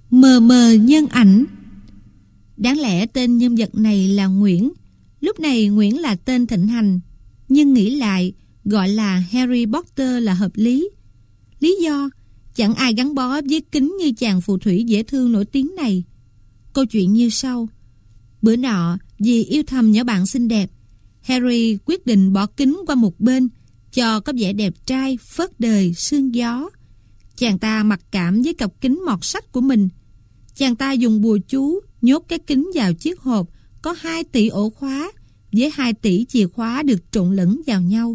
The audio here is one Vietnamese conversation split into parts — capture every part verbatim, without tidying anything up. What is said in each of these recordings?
Mờ mờ nhân ảnh. Đáng lẽ tên nhân vật này là Nguyễn. Lúc này Nguyễn là tên thịnh hành, nhưng nghĩ lại gọi là Harry Potter là hợp lý. Lý do chẳng ai gắn bó với kính như chàng phù thủy dễ thương nổi tiếng này. Câu chuyện như sau. Bữa nọ, vì yêu thầm nhỏ bạn xinh đẹp, Harry quyết định bỏ kính qua một bên, cho có vẻ đẹp trai, phớt đời, sương gió. Chàng ta mặc cảm với cặp kính mọt sắt của mình. Chàng ta dùng bùa chú nhốt cái kính vào chiếc hộp có hai tỷ ổ khóa với hai tỷ chìa khóa được trộn lẫn vào nhau.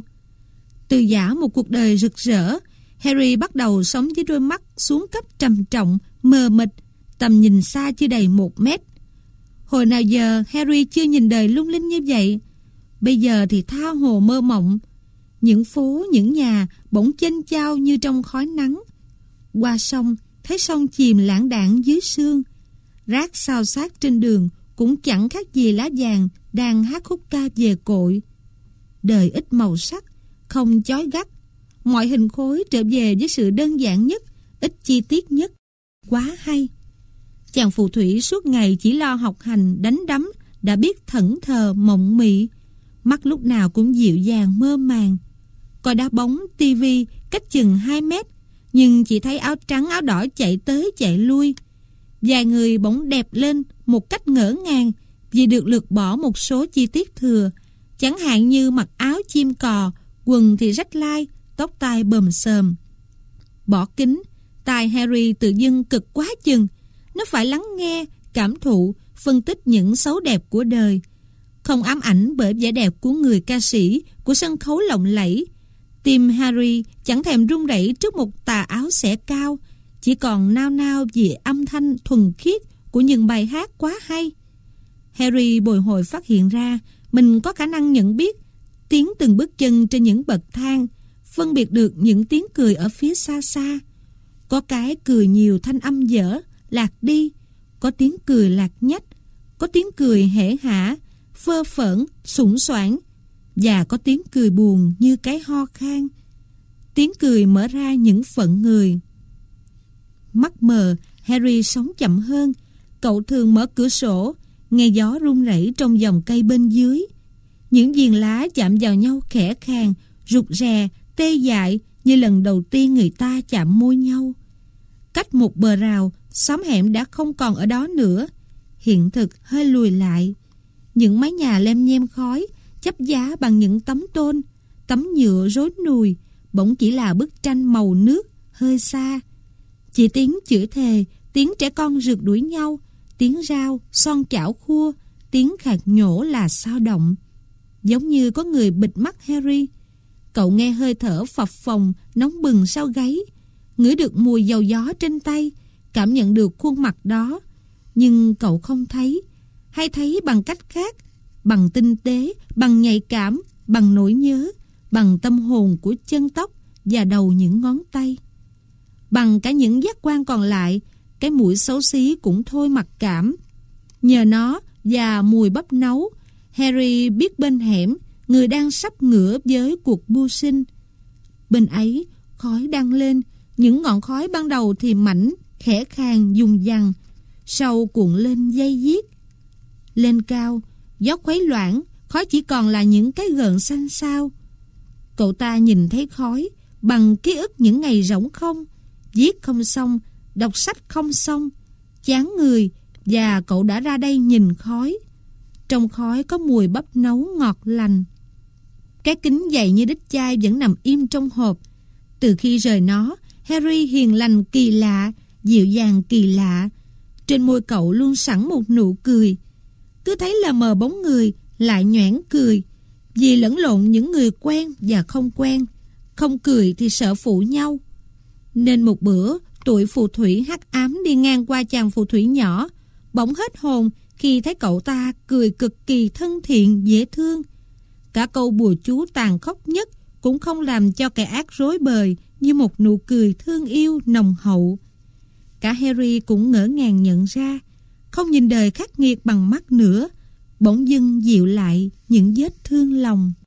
Từ giả một cuộc đời rực rỡ, Harry bắt đầu sống với đôi mắt xuống cấp trầm trọng, mờ mịt, tầm nhìn xa chưa đầy một mét. Hồi nào giờ Harry chưa nhìn đời lung linh như vậy. Bây giờ thì tha hồ mơ mộng. Những phố, những nhà bỗng chênh chao như trong khói nắng. Qua sông, thấy sông chìm lãng đãng dưới sương. Rác xao xát trên đường cũng chẳng khác gì lá vàng đang hát khúc ca về cội. Đời ít màu sắc, không chói gắt. Mọi hình khối trở về với sự đơn giản nhất, ít chi tiết nhất. Quá hay. Chàng phù thủy suốt ngày chỉ lo học hành, đánh đấm, đã biết thẫn thờ mộng mị. Mắt lúc nào cũng dịu dàng mơ màng. Coi đá bóng, tivi cách chừng hai mét, nhưng chỉ thấy áo trắng áo đỏ chạy tới chạy lui. Vài người bỗng đẹp lên một cách ngỡ ngàng vì được lược bỏ một số chi tiết thừa, chẳng hạn như mặc áo chim cò, quần thì rách lai, tóc tai bờm xờm. Bỏ kính, tai Harry tự dưng cực quá chừng. Nó phải lắng nghe, cảm thụ, phân tích những xấu đẹp của đời. Không ám ảnh bởi vẻ đẹp của người ca sĩ, của sân khấu lộng lẫy. Tim Harry chẳng thèm run rẩy trước một tà áo xẻ cao, chỉ còn nao nao vì âm thanh thuần khiết của những bài hát quá hay. Harry bồi hồi phát hiện ra mình có khả năng nhận biết tiếng từng bước chân trên những bậc thang, phân biệt được những tiếng cười ở phía xa xa. Có cái cười nhiều thanh âm dở, lạc đi, có tiếng cười lạc nhách, có tiếng cười hể hả, phơ phởn, sủng soảng, và có tiếng cười buồn như cái ho khan. Tiếng cười mở ra những phận người. Mắt mờ, Harry sống chậm hơn. Cậu thường mở cửa sổ, nghe gió rung rẩy trong dòng cây bên dưới. Những viền lá chạm vào nhau khẽ khàng, rụt rè, tê dại như lần đầu tiên người ta chạm môi nhau. Cách một bờ rào, xóm hẻm đã không còn ở đó nữa. Hiện thực hơi lùi lại. Những mái nhà lem nhem khói, chắp giá bằng những tấm tôn, tấm nhựa rối nùi, bỗng chỉ là bức tranh màu nước, hơi xa. Chỉ tiếng chửi thề, tiếng trẻ con rượt đuổi nhau, tiếng rao, son chảo khua, tiếng khạc nhổ là sao động. Giống như có người bịt mắt Harry. Cậu nghe hơi thở phập phồng, nóng bừng sau gáy, ngửi được mùi dầu gió trên tay, cảm nhận được khuôn mặt đó. Nhưng cậu không thấy, hay thấy bằng cách khác, bằng tinh tế, bằng nhạy cảm, bằng nỗi nhớ, bằng tâm hồn của chân tóc và đầu những ngón tay. Bằng cả những giác quan còn lại, cái mũi xấu xí cũng thôi mặc cảm. Nhờ nó và mùi bắp nấu, Harry biết bên hẻm người đang sắp ngửa với cuộc mưu sinh. Bên ấy khói đang lên, những ngọn khói ban đầu thì mảnh, khẽ khàng dùng dằng, sau cuộn lên dây diết. Lên cao, gió khuấy loãng, khói chỉ còn là những cái gợn xanh xao. Cậu ta nhìn thấy khói bằng ký ức những ngày rỗng không, viết không xong, đọc sách không xong, chán người, và cậu đã ra đây nhìn khói. Trong khói có mùi bắp nấu ngọt lành. Cái kính dày như đít chai vẫn nằm im trong hộp. Từ khi rời nó, Harry hiền lành kỳ lạ, dịu dàng kỳ lạ. Trên môi cậu luôn sẵn một nụ cười. Cứ thấy là mờ bóng người, lại nhoẻn cười, vì lẫn lộn những người quen và không quen. Không cười thì sợ phụ nhau. Nên một bữa, tụi phù thủy hắc ám đi ngang qua chàng phù thủy nhỏ, bỗng hết hồn khi thấy cậu ta cười cực kỳ thân thiện, dễ thương. Cả câu bùa chú tàn khốc nhất cũng không làm cho kẻ ác rối bời như một nụ cười thương yêu nồng hậu. Cả Harry cũng ngỡ ngàng nhận ra, không nhìn đời khắc nghiệt bằng mắt nữa, bỗng dưng dịu lại những vết thương lòng.